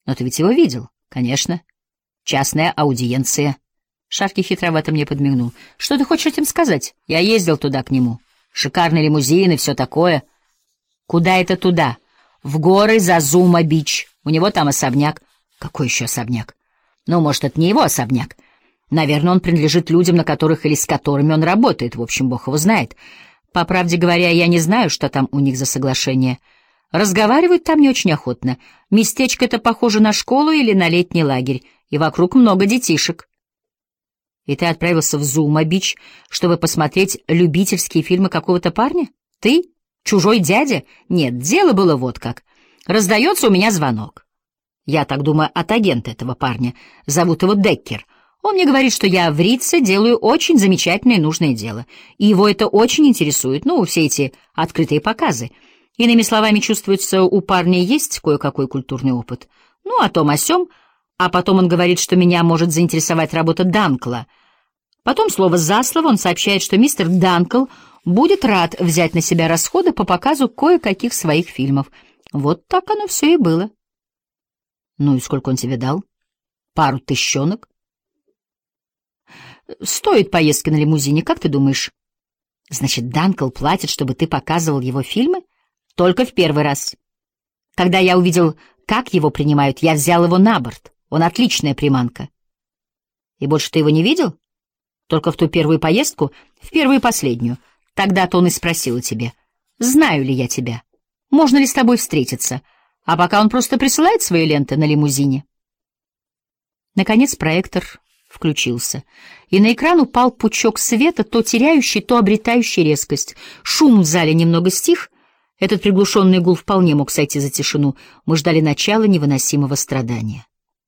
Но ты ведь его видел? Конечно. Частная аудиенция. Шарки хитровато мне подмигнул. Что ты хочешь этим сказать? Я ездил туда к нему. Шикарный лимузин и все такое. Куда это туда? В горы за Зума-Бич. У него там особняк. Какой еще особняк? Ну, может, это не его особняк. Наверное, он принадлежит людям, на которых или с которыми он работает. В общем, бог его знает. По правде говоря, я не знаю, что там у них за соглашение. Разговаривают там не очень охотно. Местечко это похоже на школу или на летний лагерь, и вокруг много детишек. И ты отправился в Зума-Бич, чтобы посмотреть любительские фильмы какого-то парня? Ты? Чужой дядя? Нет, дело было вот как. Раздается у меня звонок. Я так думаю, от агента этого парня. Зовут его Деккер. Он мне говорит, что я в Ритце делаю очень замечательное и нужное дело. И его это очень интересует, ну, все эти открытые показы. Иными словами, чувствуется, у парня есть кое-какой культурный опыт. Ну, о том, о сём. А потом он говорит, что меня может заинтересовать работа Данкла. Потом, слово за слово, он сообщает, что мистер Данкл будет рад взять на себя расходы по показу кое-каких своих фильмов. Вот так оно все и было. Ну и сколько он тебе дал? Пару тыщенок? Стоит поездки на лимузине, как ты думаешь? Значит, Данкл платит, чтобы ты показывал его фильмы? Только в первый раз. Когда я увидел, как его принимают, я взял его на борт. Он отличная приманка. И больше ты его не видел? Только в ту первую поездку, в первую и последнюю. Тогда-то он и спросил о тебе. Знаю ли я тебя? Можно ли с тобой встретиться? А пока он просто присылает свои ленты на лимузине. Наконец проектор включился, и на экран упал пучок света, то теряющий, то обретающий резкость. Шум в зале немного стих. Этот приглушенный гул вполне мог сойти за тишину. Мы ждали начала невыносимого страдания.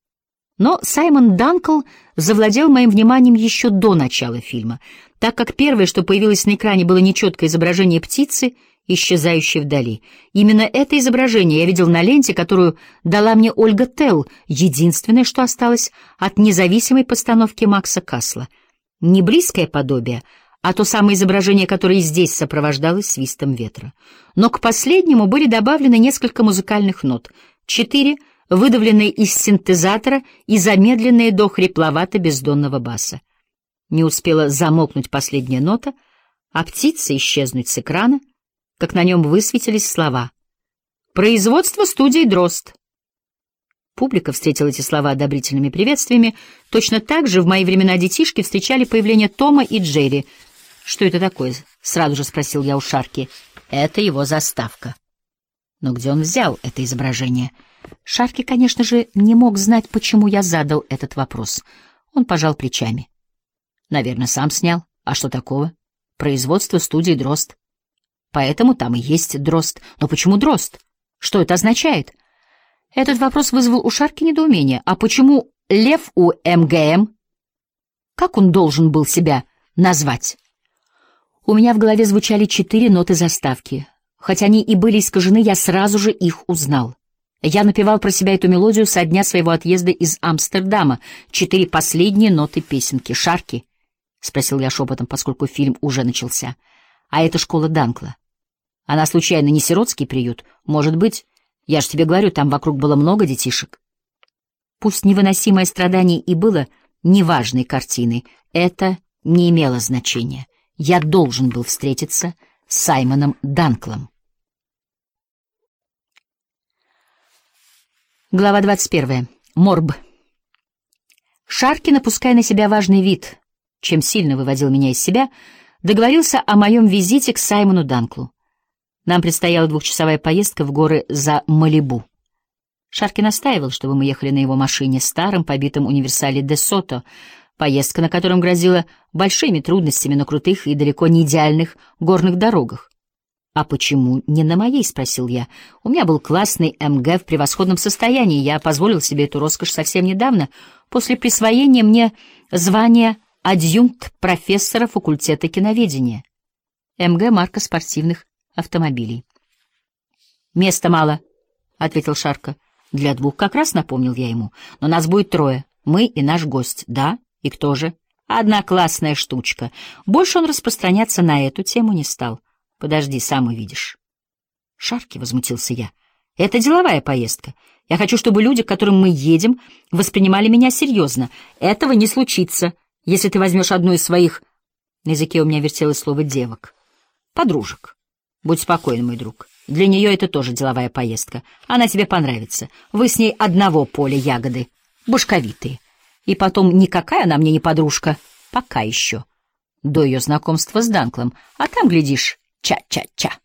Но Саймон Данкл завладел моим вниманием еще до начала фильма, так как первое, что появилось на экране, было нечеткое изображение птицы, исчезающей вдали. Именно это изображение я видел на ленте, которую дала мне Ольга Телл, единственное, что осталось от независимой постановки Макса Касла. Не близкое подобие, а то самое изображение, которое и здесь сопровождалось свистом ветра. Но к последнему были добавлены несколько музыкальных нот, 4, выдавленные из синтезатора и замедленные до хрипловато-бездонного баса. Не успела замолкнуть последняя нота, а птица исчезнуть с экрана, как на нем высветились слова «Производство студии «Дрозд». Публика встретила эти слова одобрительными приветствиями. Точно так же в мои времена детишки встречали появление Тома и Джерри. «Что это такое?» — сразу же спросил я у Шарки. «Это его заставка». Но где он взял это изображение? Шарки, конечно же, не мог знать, почему я задал этот вопрос. Он пожал плечами. Наверное, сам снял. А что такого? Производство студии «Дрозд». Поэтому там и есть дрозд. Но почему дрозд? Что это означает? Этот вопрос вызвал у Шарки недоумение. А почему лев у МГМ? Как он должен был себя назвать? У меня в голове звучали 4 ноты заставки. Хоть они и были искажены, я сразу же их узнал. Я напевал про себя эту мелодию со дня своего отъезда из Амстердама. 4 последние ноты песенки. «Шарки?» — спросил я шепотом, поскольку фильм уже начался. «А это школа Данкла. Она, случайно, не сиротский приют? Может быть? Я же тебе говорю, там вокруг было много детишек». Пусть невыносимое страдание и было неважной картиной, это не имело значения. Я должен был встретиться с Саймоном Данклом. Глава 21. Морб. Шарки, напуская на себя важный вид, чем сильно выводил меня из себя, договорился о моем визите к Саймону Данклу. Нам предстояла 2-часовая поездка в горы за Малибу. Шарки настаивал, чтобы мы ехали на его машине, старом побитом универсале Де Сото, поездка на котором грозила большими трудностями на крутых и далеко не идеальных горных дорогах. «А почему не на моей?» — спросил я. «У меня был классный МГ в превосходном состоянии. Я позволил себе эту роскошь совсем недавно, после присвоения мне звания адъюнкт профессора факультета киноведения. МГ — марка спортивных автомобилей». «Места мало», — ответил Шарка. «Для 2 как раз», — напомнил я ему. «Но нас будет 3. Мы и наш гость». «Да? И кто же?» «Одна классная штучка». Больше он распространяться на эту тему не стал. «Подожди, сам увидишь». «Шарки», — возмутился я. Это деловая поездка. Я хочу, чтобы люди, к которым мы едем, воспринимали меня серьезно. Этого не случится, если ты возьмешь одну из своих... На языке у меня вертелось слово «девок». Подружек. Будь спокоен, мой друг. Для нее это тоже деловая поездка. Она тебе понравится. Вы с ней одного поля ягоды. Башковитые. И потом, никакая она мне не подружка. Пока еще. До ее знакомства с Данклом. А там, глядишь, ча-ча-ча.